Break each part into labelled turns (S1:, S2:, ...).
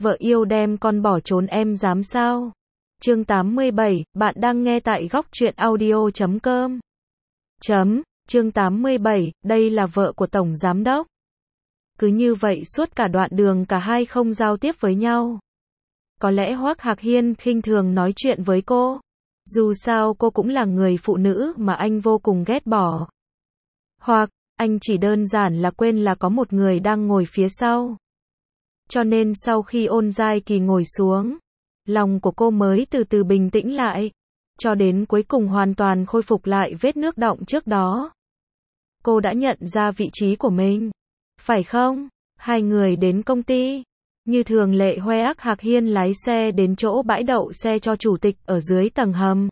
S1: vợ yêu đem con bỏ trốn em dám sao? Chương 87, bạn đang nghe tại góc truyện audio.com. Chương 87, đây là vợ của Tổng Giám Đốc. Cứ như vậy suốt cả đoạn đường cả hai không giao tiếp với nhau. Có lẽ Hoắc Hạc Hiên khinh thường nói chuyện với cô. Dù sao cô cũng là người phụ nữ mà anh vô cùng ghét bỏ. Hoặc, anh chỉ đơn giản là quên là có một người đang ngồi phía sau. Cho nên sau khi Ôn Giai Kỳ ngồi xuống, lòng của cô mới từ từ bình tĩnh lại, cho đến cuối cùng hoàn toàn khôi phục lại vết nước đọng trước đó. Cô đã nhận ra vị trí của mình, phải không? Hai người đến công ty. Như thường lệ Hoắc Hạc Hiên lái xe đến chỗ bãi đậu xe cho chủ tịch ở dưới tầng hầm.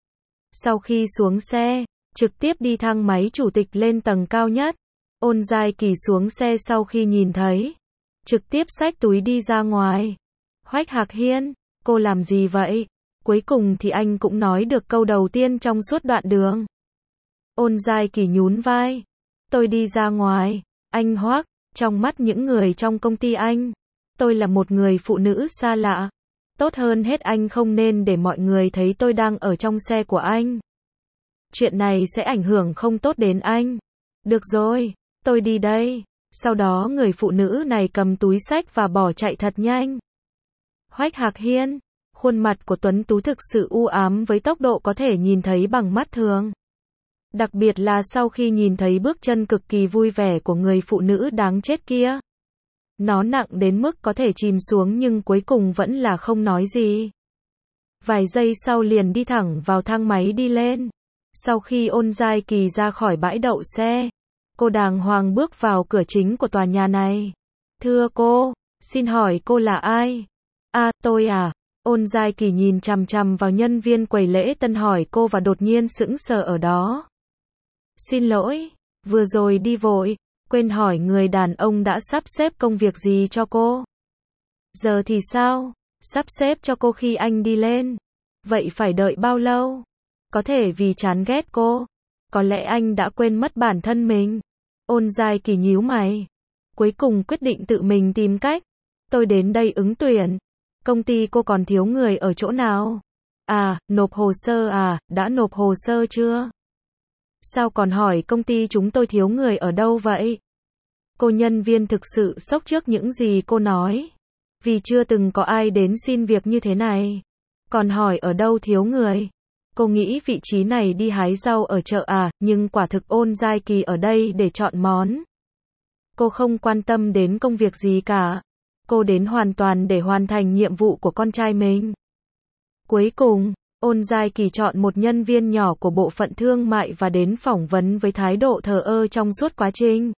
S1: Sau khi xuống xe, trực tiếp đi thang máy chủ tịch lên tầng cao nhất. Ôn Giai Kỳ xuống xe sau khi nhìn thấy, trực tiếp xách túi đi ra ngoài. Hoắc Hạc Hiên, cô làm gì vậy? Cuối cùng thì anh cũng nói được câu đầu tiên trong suốt đoạn đường. Ôn Giai Kỳ nhún vai. Tôi đi ra ngoài. Anh Hoắc, trong mắt những người trong công ty anh, tôi là một người phụ nữ xa lạ. Tốt hơn hết anh không nên để mọi người thấy tôi đang ở trong xe của anh. Chuyện này sẽ ảnh hưởng không tốt đến anh. Được rồi, tôi đi đây. Sau đó người phụ nữ này cầm túi xách và bỏ chạy thật nhanh. Hoắc Hạc Hiên, khuôn mặt của tuấn tú thực sự u ám với tốc độ có thể nhìn thấy bằng mắt thường. Đặc biệt là sau khi nhìn thấy bước chân cực kỳ vui vẻ của người phụ nữ đáng chết kia. Nó nặng đến mức có thể chìm xuống nhưng cuối cùng vẫn là không nói gì. Vài giây sau liền đi thẳng vào thang máy đi lên. Sau khi Ôn Giai Kỳ ra khỏi bãi đậu xe, cô đàng hoàng bước vào cửa chính của tòa nhà này. Thưa cô, xin hỏi cô là ai? À, tôi à? Ôn Giai Kỳ nhìn chằm chằm vào nhân viên quầy lễ tân hỏi cô và đột nhiên sững sờ ở đó. Xin lỗi, vừa rồi đi vội, quên hỏi người đàn ông đã sắp xếp công việc gì cho cô. Giờ thì sao? Sắp xếp cho cô khi anh đi lên. Vậy phải đợi bao lâu? Có thể vì chán ghét cô. Có lẽ anh đã quên mất bản thân mình. Ôn Giai Kỳ nhíu mày. Cuối cùng quyết định tự mình tìm cách. Tôi đến đây ứng tuyển. Công ty cô còn thiếu người ở chỗ nào? À, nộp hồ sơ à, đã nộp hồ sơ chưa? Sao còn hỏi công ty chúng tôi thiếu người ở đâu vậy? Cô nhân viên thực sự sốc trước những gì cô nói. Vì chưa từng có ai đến xin việc như thế này. Còn hỏi ở đâu thiếu người? Cô nghĩ vị trí này đi hái rau ở chợ à, nhưng quả thực Ôn Giai Kỳ ở đây để chọn món. Cô không quan tâm đến công việc gì cả. Cô đến hoàn toàn để hoàn thành nhiệm vụ của con trai mình. Cuối cùng, Ôn Giai Kỳ chọn một nhân viên nhỏ của bộ phận thương mại và đến phỏng vấn với thái độ thờ ơ trong suốt quá trình.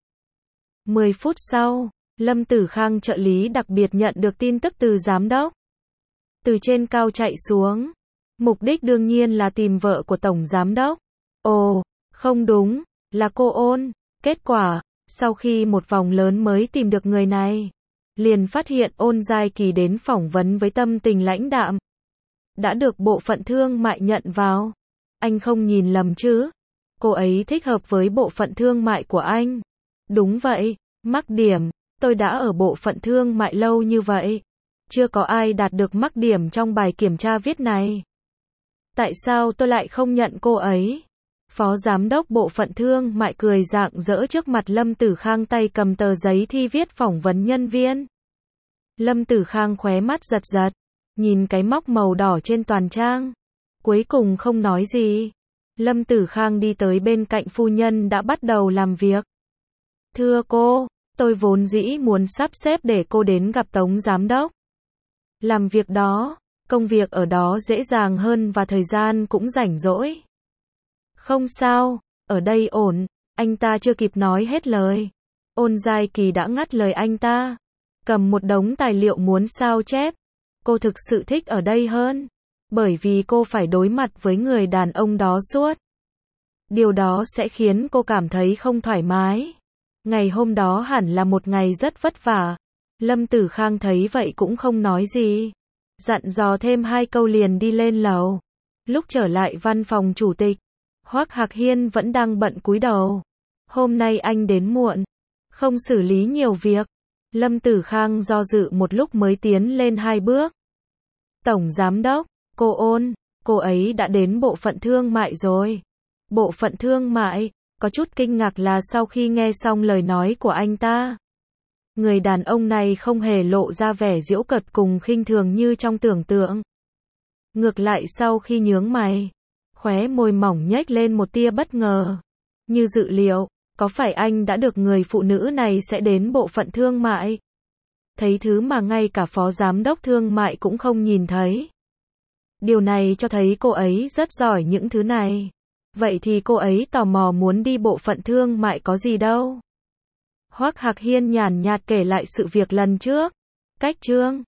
S1: 10 phút sau, Lâm Tử Khang trợ lý đặc biệt nhận được tin tức từ giám đốc. Từ trên cao chạy xuống. Mục đích đương nhiên là tìm vợ của Tổng Giám Đốc. Ồ, không đúng, là cô Ôn. Kết quả, sau khi một vòng lớn mới tìm được người này, liền phát hiện Ôn Giai Kỳ đến phỏng vấn với tâm tình lãnh đạm. Đã được bộ phận thương mại nhận vào. Anh không nhìn lầm chứ? Cô ấy thích hợp với bộ phận thương mại của anh. Đúng vậy, mắc điểm. Tôi đã ở bộ phận thương mại lâu như vậy. Chưa có ai đạt được mắc điểm trong bài kiểm tra viết này. Tại sao tôi lại không nhận cô ấy? Phó giám đốc bộ phận thương mại cười rạng rỡ trước mặt Lâm Tử Khang, tay cầm tờ giấy thi viết phỏng vấn nhân viên. Lâm Tử Khang khóe mắt giật giật, nhìn cái móc màu đỏ trên toàn trang. Cuối cùng không nói gì. Lâm Tử Khang đi tới bên cạnh phu nhân đã bắt đầu làm việc. Thưa cô, tôi vốn dĩ muốn sắp xếp để cô đến gặp Tống Giám Đốc. Làm việc đó, công việc ở đó dễ dàng hơn và thời gian cũng rảnh rỗi. Không sao, ở đây ổn. Anh ta chưa kịp nói hết lời. Ôn Giai Kỳ đã ngắt lời anh ta. Cầm một đống tài liệu muốn sao chép. Cô thực sự thích ở đây hơn. Bởi vì cô phải đối mặt với người đàn ông đó suốt. Điều đó sẽ khiến cô cảm thấy không thoải mái. Ngày hôm đó hẳn là một ngày rất vất vả. Lâm Tử Khang thấy vậy cũng không nói gì. Dặn dò thêm 2 câu liền đi lên lầu. Lúc trở lại văn phòng chủ tịch, Hoắc Hạc Hiên vẫn đang bận cúi đầu. Hôm nay anh đến muộn, không xử lý nhiều việc. Lâm Tử Khang do dự một lúc mới tiến lên 2 bước. Tổng Giám Đốc, cô Ôn, cô ấy đã đến bộ phận thương mại rồi. Bộ phận thương mại, có chút kinh ngạc là sau khi nghe xong lời nói của anh ta. Người đàn ông này không hề lộ ra vẻ giễu cợt cùng khinh thường như trong tưởng tượng. Ngược lại sau khi nhướng mày, khóe môi mỏng nhếch lên một tia bất ngờ. Như dự liệu, có phải anh đã được người phụ nữ này sẽ đến bộ phận thương mại? Thấy thứ mà ngay cả phó giám đốc thương mại cũng không nhìn thấy. Điều này cho thấy cô ấy rất giỏi những thứ này. Vậy thì cô ấy tò mò muốn đi bộ phận thương mại có gì đâu? Hoắc Hạc Hiên nhàn nhạt kể lại sự việc lần trước. Cách chương